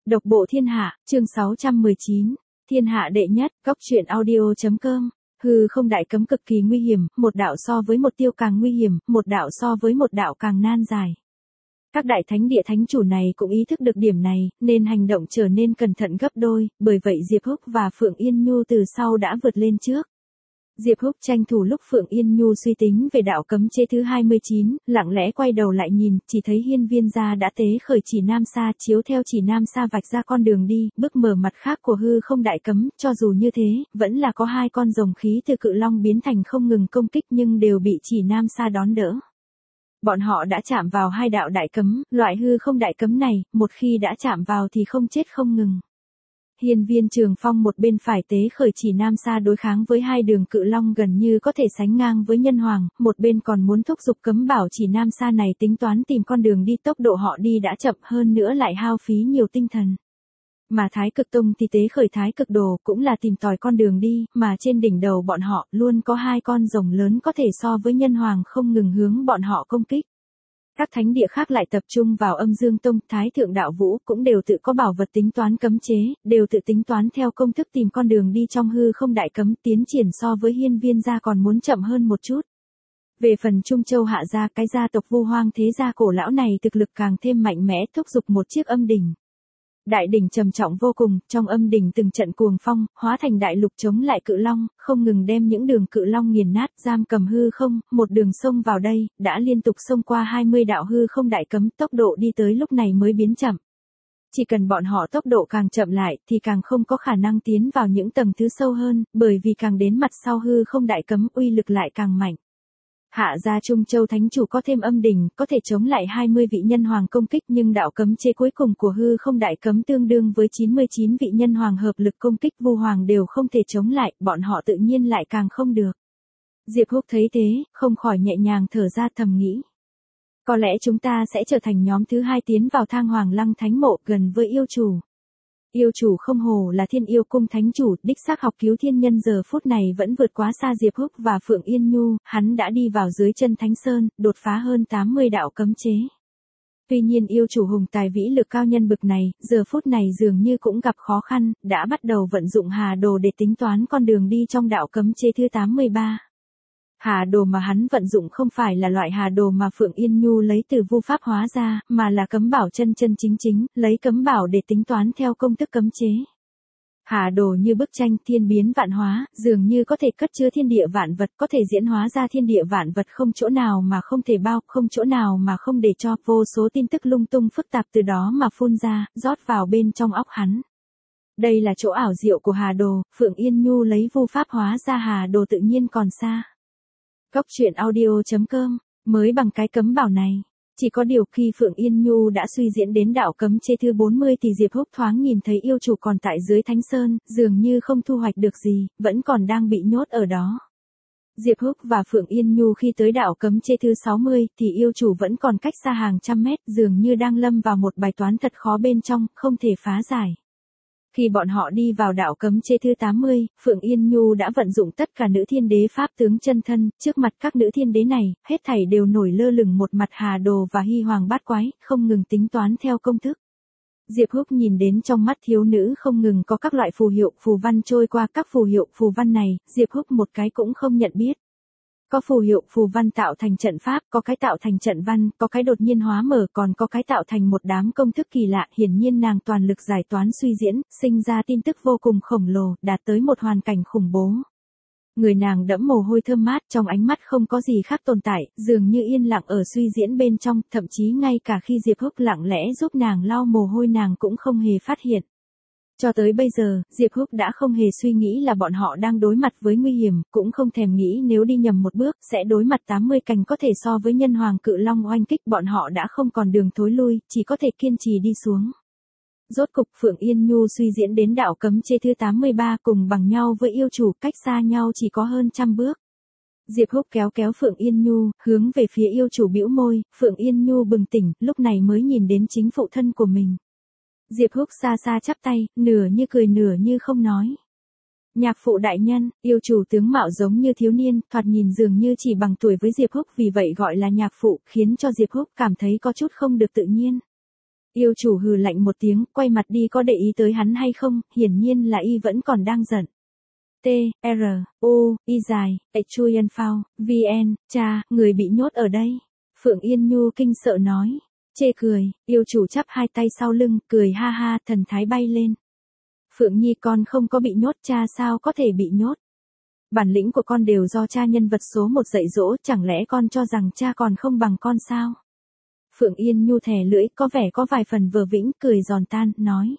Độc bộ thiên hạ, chương 619, thiên hạ đệ nhất, góc truyện audio.com. Hư không đại cấm cực kỳ nguy hiểm, một đạo so với một tiêu càng nguy hiểm, một đạo so với một đạo càng nan giải. Các đại thánh địa thánh chủ này cũng ý thức được điểm này, nên hành động trở nên cẩn thận gấp đôi, bởi vậy Diệp Húc và Phượng Yên Nhu từ sau đã vượt lên trước. Diệp Húc tranh thủ lúc Phượng Yên Nhu suy tính về đạo cấm chế thứ 29, lặng lẽ quay đầu lại nhìn, chỉ thấy Hiên Viên gia đã tế khởi chỉ nam sa, chiếu theo chỉ nam sa vạch ra con đường đi, bước mở mặt khác của hư không đại cấm, cho dù như thế, vẫn là có hai con rồng khí từ cự long biến thành không ngừng công kích nhưng đều bị chỉ nam sa đón đỡ. Bọn họ đã chạm vào hai đạo đại cấm, loại hư không đại cấm này, một khi đã chạm vào thì không chết không ngừng. Hiên Viên Trường Phong một bên phải tế khởi chỉ nam sa đối kháng với hai đường cự long gần như có thể sánh ngang với nhân hoàng, một bên còn muốn thúc giục cấm bảo chỉ nam sa này tính toán tìm con đường đi, tốc độ họ đi đã chậm hơn nữa lại hao phí nhiều tinh thần. Mà Thái Cực Tông thì tế khởi Thái Cực Đồ cũng là tìm tòi con đường đi, mà trên đỉnh đầu bọn họ luôn có hai con rồng lớn có thể so với nhân hoàng không ngừng hướng bọn họ công kích. Các thánh địa khác lại tập trung vào Âm Dương Tông, Thái Thượng Đạo Vũ cũng đều tự có bảo vật tính toán cấm chế, đều tự tính toán theo công thức tìm con đường đi trong hư không đại cấm, tiến triển so với Hiên Viên gia còn muốn chậm hơn một chút. Về phần Trung Châu Hạ gia, cái gia tộc Vu Hoang thế gia cổ lão này thực lực càng thêm mạnh mẽ, thúc giục một chiếc âm đỉnh. Đại đỉnh trầm trọng vô cùng, trong âm đỉnh từng trận cuồng phong, hóa thành đại lục chống lại cự long, không ngừng đem những đường cự long nghiền nát, giam cầm hư không, một đường sông vào đây, đã liên tục xông qua 20 đạo hư không đại cấm, tốc độ đi tới lúc này mới biến chậm. Chỉ cần bọn họ tốc độ càng chậm lại, thì càng không có khả năng tiến vào những tầng thứ sâu hơn, bởi vì càng đến mặt sau hư không đại cấm, uy lực lại càng mạnh. Hạ gia Trung Châu thánh chủ có thêm âm đỉnh, có thể chống lại 20 vị nhân hoàng công kích, nhưng đạo cấm chế cuối cùng của hư không đại cấm tương đương với 99 vị nhân hoàng hợp lực công kích, Vu Hoàng đều không thể chống lại, bọn họ tự nhiên lại càng không được. Diệp Húc thấy thế, không khỏi nhẹ nhàng thở ra, thầm nghĩ. Có lẽ chúng ta sẽ trở thành nhóm thứ hai tiến vào Thang Hoàng Lăng Thánh Mộ, gần với yêu chủ. Yêu chủ không hồ là Thiên Yêu Cung thánh chủ, đích xác học cứu thiên nhân giờ phút này vẫn vượt quá xa Diệp Húc và Phượng Yên Nhu, hắn đã đi vào dưới chân Thánh Sơn, đột phá hơn 80 đạo cấm chế. Tuy nhiên yêu chủ hùng tài vĩ lực cao nhân bực này, giờ phút này dường như cũng gặp khó khăn, đã bắt đầu vận dụng Hà Đồ để tính toán con đường đi trong đạo cấm chế thứ 83. Hà Đồ mà hắn vận dụng không phải là loại Hà Đồ mà Phượng Yên Nhu lấy từ Vu Pháp hóa ra, mà là cấm bảo chân chân chính chính, lấy cấm bảo để tính toán theo công thức cấm chế. Hà Đồ như bức tranh thiên biến vạn hóa, dường như có thể cất chứa thiên địa vạn vật, có thể diễn hóa ra thiên địa vạn vật, không chỗ nào mà không thể bao, không chỗ nào mà không để cho, vô số tin tức lung tung phức tạp từ đó mà phun ra, rót vào bên trong óc hắn. Đây là chỗ ảo diệu của Hà Đồ, Phượng Yên Nhu lấy Vu Pháp hóa ra Hà Đồ tự nhiên còn xa. Góc truyện audio.com, mới bằng cái cấm bảo này. Chỉ có điều khi Phượng Yên Nhu đã suy diễn đến đạo cấm chế thứ 40 thì Diệp Húc thoáng nhìn thấy yêu chủ còn tại dưới Thánh Sơn, dường như không thu hoạch được gì, vẫn còn đang bị nhốt ở đó. Diệp Húc và Phượng Yên Nhu khi tới đạo cấm chế thứ 60 thì yêu chủ vẫn còn cách xa hàng trăm mét, dường như đang lâm vào một bài toán thật khó bên trong, không thể phá giải. Khi bọn họ đi vào đạo cấm chế thứ 80, Phượng Yên Nhu đã vận dụng tất cả nữ thiên đế pháp tướng chân thân, trước mặt các nữ thiên đế này, hết thảy đều nổi lơ lửng một mặt Hà Đồ và Hy Hoàng Bát Quái, không ngừng tính toán theo công thức. Diệp Húc nhìn đến trong mắt thiếu nữ không ngừng có các loại phù hiệu, phù văn trôi qua, các phù hiệu, phù văn này, Diệp Húc một cái cũng không nhận biết. Có phù hiệu, phù văn tạo thành trận pháp, có cái tạo thành trận văn, có cái đột nhiên hóa mở, còn có cái tạo thành một đám công thức kỳ lạ, hiển nhiên nàng toàn lực giải toán suy diễn, sinh ra tin tức vô cùng khổng lồ, đạt tới một hoàn cảnh khủng bố. Người nàng đẫm mồ hôi thơm mát, trong ánh mắt không có gì khác tồn tại, dường như yên lặng ở suy diễn bên trong, thậm chí ngay cả khi Diệp Húc lặng lẽ giúp nàng lau mồ hôi nàng cũng không hề phát hiện. Cho tới bây giờ, Diệp Húc đã không hề suy nghĩ là bọn họ đang đối mặt với nguy hiểm, cũng không thèm nghĩ nếu đi nhầm một bước, sẽ đối mặt 80 cành có thể so với nhân hoàng cự long oanh kích, bọn họ đã không còn đường thối lui, chỉ có thể kiên trì đi xuống. Rốt cục Phượng Yên Nhu suy diễn đến đạo cấm chế thứ 83 cùng bằng nhau với yêu chủ, cách xa nhau chỉ có hơn trăm bước. Diệp Húc kéo kéo Phượng Yên Nhu, hướng về phía yêu chủ bĩu môi, Phượng Yên Nhu bừng tỉnh, lúc này mới nhìn đến chính phụ thân của mình. Diệp Húc xa xa chắp tay, nửa như cười nửa như không nói. Nhạc phụ đại nhân, yêu chủ tướng mạo giống như thiếu niên, thoạt nhìn dường như chỉ bằng tuổi với Diệp Húc, vì vậy gọi là nhạc phụ, khiến cho Diệp Húc cảm thấy có chút không được tự nhiên. Yêu chủ hừ lạnh một tiếng, quay mặt đi, có để ý tới hắn hay không, hiển nhiên là y vẫn còn đang giận. T, R, U, Y dài, Chui Ân Phao, VN, cha, người bị nhốt ở đây. Phượng Yên Nhu kinh sợ nói. Chê cười, yêu chủ chắp hai tay sau lưng, cười ha ha, thần thái bay lên. Phượng Nhi, con không có bị nhốt, cha sao có thể bị nhốt. Bản lĩnh của con đều do cha nhân vật số 1 dạy dỗ, chẳng lẽ con cho rằng cha còn không bằng con sao? Phượng Yên Nhu thè lưỡi, có vẻ có vài phần vờ vĩnh, cười giòn tan, nói.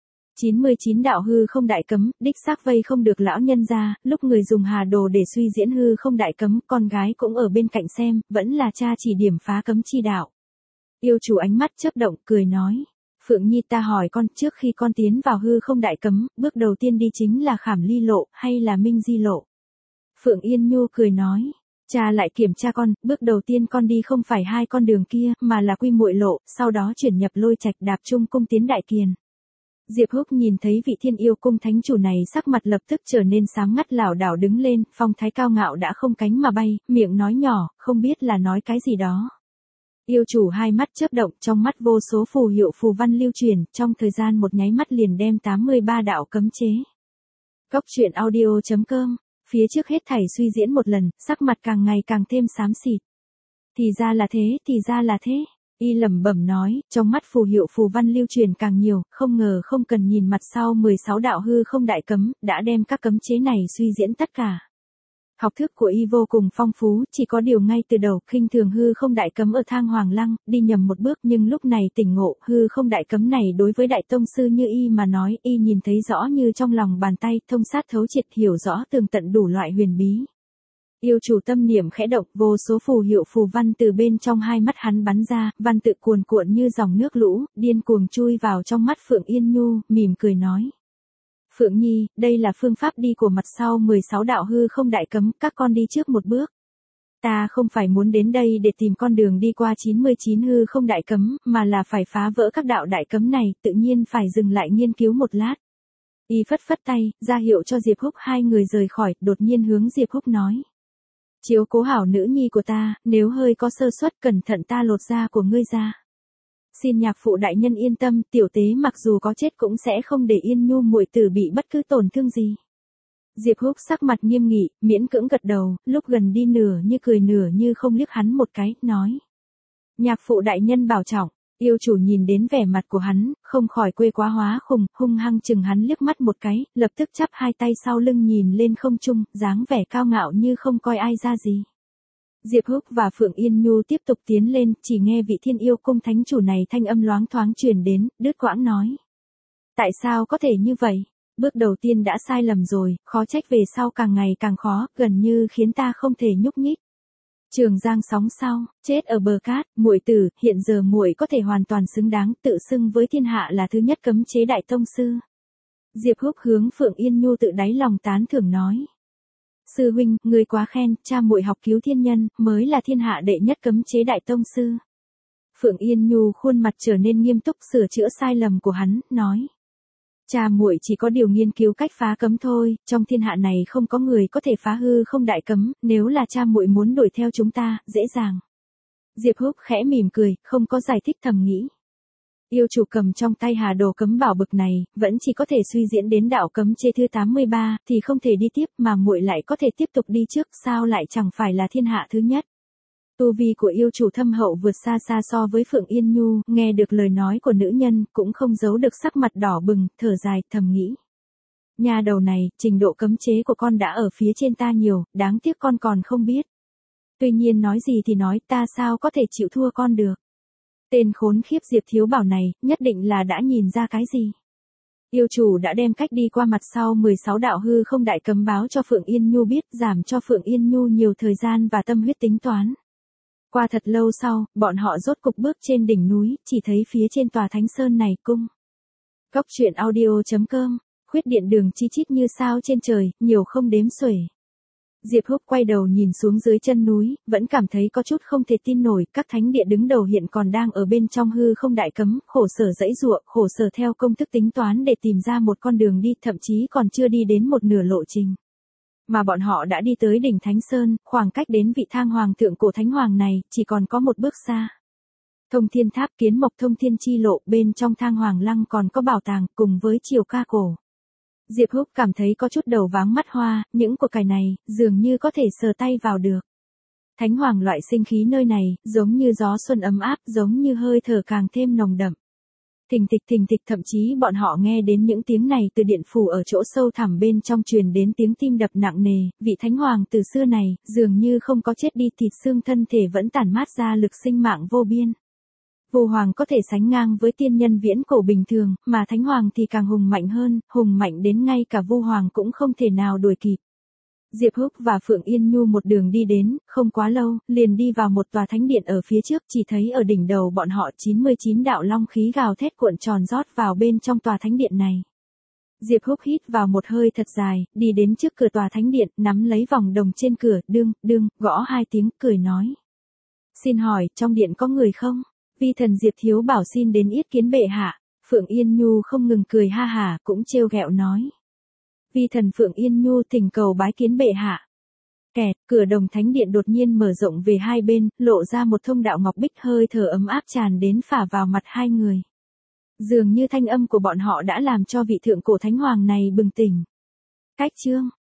99 đạo hư không đại cấm, đích xác vây không được lão nhân ra, lúc người dùng hà đồ để suy diễn hư không đại cấm, con gái cũng ở bên cạnh xem, vẫn là cha chỉ điểm phá cấm chi đạo. Yêu chủ ánh mắt chớp động, cười nói. Phượng Nhi, ta hỏi con, trước khi con tiến vào hư không đại cấm, bước đầu tiên đi chính là Khảm Ly lộ, hay là Minh Di lộ? Phượng Yên Nhu cười nói. Cha lại kiểm tra con, bước đầu tiên con đi không phải hai con đường kia, mà là Quy Muội lộ, sau đó chuyển nhập Lôi Trạch, đạp trung cung tiến Đại Kiền. Diệp Húc nhìn thấy vị Thiên Yêu cung thánh chủ này, sắc mặt lập tức trở nên sáng ngắt, lảo đảo đứng lên, phong thái cao ngạo đã không cánh mà bay, miệng nói nhỏ, không biết là nói cái gì đó. Yêu chủ hai mắt chớp động, trong mắt vô số phù hiệu phù văn lưu truyền, trong thời gian một nháy mắt liền đem 83 đạo cấm chế. Cốc truyện audio.com, phía trước hết thảy suy diễn một lần, sắc mặt càng ngày càng thêm xám xịt. Thì ra là thế, thì ra là thế. Y lẩm bẩm nói, trong mắt phù hiệu phù văn lưu truyền càng nhiều, không ngờ không cần nhìn mặt sau 16 đạo hư không đại cấm, đã đem các cấm chế này suy diễn tất cả. Học thức của y vô cùng phong phú, chỉ có điều ngay từ đầu, khinh thường hư không đại cấm ở Thang Hoàng Lăng, đi nhầm một bước, nhưng lúc này tỉnh ngộ, hư không đại cấm này đối với đại tông sư như y mà nói, y nhìn thấy rõ như trong lòng bàn tay, thông sát thấu triệt, hiểu rõ tường tận đủ loại huyền bí. Yêu chủ tâm niệm khẽ động, vô số phù hiệu phù văn từ bên trong hai mắt hắn bắn ra, văn tự cuồn cuộn như dòng nước lũ, điên cuồng chui vào trong mắt Phượng Yên Nhu, mỉm cười nói. Phượng Nhi, đây là phương pháp đi của mặt sau 16 đạo hư không đại cấm, các con đi trước một bước. Ta không phải muốn đến đây để tìm con đường đi qua 99 hư không đại cấm, mà là phải phá vỡ các đạo đại cấm này, tự nhiên phải dừng lại nghiên cứu một lát. Y phất phất tay, ra hiệu cho Diệp Húc, hai người rời khỏi, đột nhiên hướng Diệp Húc nói. Chiếu cố hảo nữ nhi của ta, nếu hơi có sơ suất cẩn thận ta lột da của ngươi ra. Xin nhạc phụ đại nhân yên tâm, tiểu tế mặc dù có chết cũng sẽ không để Yên Nhu muội tử bị bất cứ tổn thương gì. Diệp Húc sắc mặt nghiêm nghị, miễn cưỡng gật đầu, lúc gần đi nửa như cười nửa như không liếc hắn một cái, nói. Nhạc phụ đại nhân bảo trọng, yêu chủ nhìn đến vẻ mặt của hắn, không khỏi quê quá hóa khùng, hung hăng chừng hắn liếc mắt một cái, lập tức chắp hai tay sau lưng nhìn lên không trung, dáng vẻ cao ngạo như không coi ai ra gì. Diệp Húc và Phượng Yên Nhu tiếp tục tiến lên, chỉ nghe vị Thiên Yêu cung thánh chủ này thanh âm loáng thoáng truyền đến, đứt quãng nói. Tại sao có thể như vậy? Bước đầu tiên đã sai lầm rồi, khó trách về sau càng ngày càng khó, gần như khiến ta không thể nhúc nhích. Trường Giang sóng sau, chết ở bờ cát, muội tử, hiện giờ muội có thể hoàn toàn xứng đáng, tự xưng với thiên hạ là thứ nhất cấm chế đại tông sư. Diệp Húc hướng Phượng Yên Nhu tự đáy lòng tán thưởng nói. Sư huynh, người quá khen, cha muội học cứu thiên nhân, mới là thiên hạ đệ nhất cấm chế đại tông sư. Phượng Yên Nhu khuôn mặt trở nên nghiêm túc sửa chữa sai lầm của hắn, nói. Cha muội chỉ có điều nghiên cứu cách phá cấm thôi, trong thiên hạ này không có người có thể phá hư không đại cấm, nếu là cha muội muốn đuổi theo chúng ta, dễ dàng. Diệp Húc khẽ mỉm cười, không có giải thích, thầm nghĩ. Yêu chủ cầm trong tay hà đồ cấm bảo bực này, vẫn chỉ có thể suy diễn đến đạo cấm chế thứ 83, thì không thể đi tiếp, mà muội lại có thể tiếp tục đi trước, sao lại chẳng phải là thiên hạ thứ nhất. Tu vi của yêu chủ thâm hậu vượt xa xa so với Phượng Yên Nhu, nghe được lời nói của nữ nhân, cũng không giấu được sắc mặt đỏ bừng, thở dài, thầm nghĩ. Nhà đầu này, trình độ cấm chế của con đã ở phía trên ta nhiều, đáng tiếc con còn không biết. Tuy nhiên nói gì thì nói, ta sao có thể chịu thua con được. Tên khốn khiếp Diệp Thiếu Bảo này, nhất định là đã nhìn ra cái gì. Yêu chủ đã đem cách đi qua mặt sau 16 đạo hư không đại cấm báo cho Phượng Yên Nhu biết, giảm cho Phượng Yên Nhu nhiều thời gian và tâm huyết tính toán. Qua thật lâu sau, bọn họ rốt cục bước trên đỉnh núi, chỉ thấy phía trên tòa Thánh Sơn này cung. Cốc truyện audio.com, khuyết điện đường chi chít như sao trên trời, nhiều không đếm xuể. Diệp Húc quay đầu nhìn xuống dưới chân núi, vẫn cảm thấy có chút không thể tin nổi, các thánh địa đứng đầu hiện còn đang ở bên trong hư không đại cấm, khổ sở dãy giụa, khổ sở theo công thức tính toán để tìm ra một con đường đi, thậm chí còn chưa đi đến một nửa lộ trình. Mà bọn họ đã đi tới đỉnh Thánh Sơn, khoảng cách đến vị Thang Hoàng thượng cổ Thánh Hoàng này, chỉ còn có một bước xa. Thông thiên tháp kiến mộc thông thiên chi lộ, bên trong thang hoàng lăng còn có bảo tàng cùng với triều ca cổ. Diệp Húc cảm thấy có chút đầu váng mắt hoa, những của cải này, dường như có thể sờ tay vào được. Thánh hoàng loại sinh khí nơi này, giống như gió xuân ấm áp, giống như hơi thở càng thêm nồng đậm. Thình thịch thậm chí bọn họ nghe đến những tiếng này từ điện phủ ở chỗ sâu thẳm bên trong truyền đến tiếng tim đập nặng nề, vị thánh hoàng từ xưa này, dường như không có chết đi thịt xương thân thể vẫn tản mát ra lực sinh mạng vô biên. Vu hoàng có thể sánh ngang với tiên nhân viễn cổ bình thường, mà thánh hoàng thì càng hùng mạnh hơn, hùng mạnh đến ngay cả Vu hoàng cũng không thể nào đuổi kịp. Diệp Húc và Phượng Yên Nhu một đường đi đến, không quá lâu, liền đi vào một tòa thánh điện ở phía trước, chỉ thấy ở đỉnh đầu bọn họ 99 đạo long khí gào thét cuộn tròn rót vào bên trong tòa thánh điện này. Diệp Húc hít vào một hơi thật dài, đi đến trước cửa tòa thánh điện, nắm lấy vòng đồng trên cửa, đương, gõ 2 tiếng, cười nói. Xin hỏi, trong điện có người không? Vi thần Diệp Thiếu Bảo xin đến yết kiến bệ hạ. Phượng Yên Nhu không ngừng cười ha hả, cũng trêu ghẹo nói. Vi thần Phượng Yên Nhu thỉnh cầu bái kiến bệ hạ. Kẹt, cửa đồng thánh điện đột nhiên mở rộng về hai bên, lộ ra một thông đạo ngọc bích, hơi thở ấm áp tràn đến phả vào mặt hai người. Dường như thanh âm của bọn họ đã làm cho vị thượng cổ thánh hoàng này bừng tỉnh. Cách chương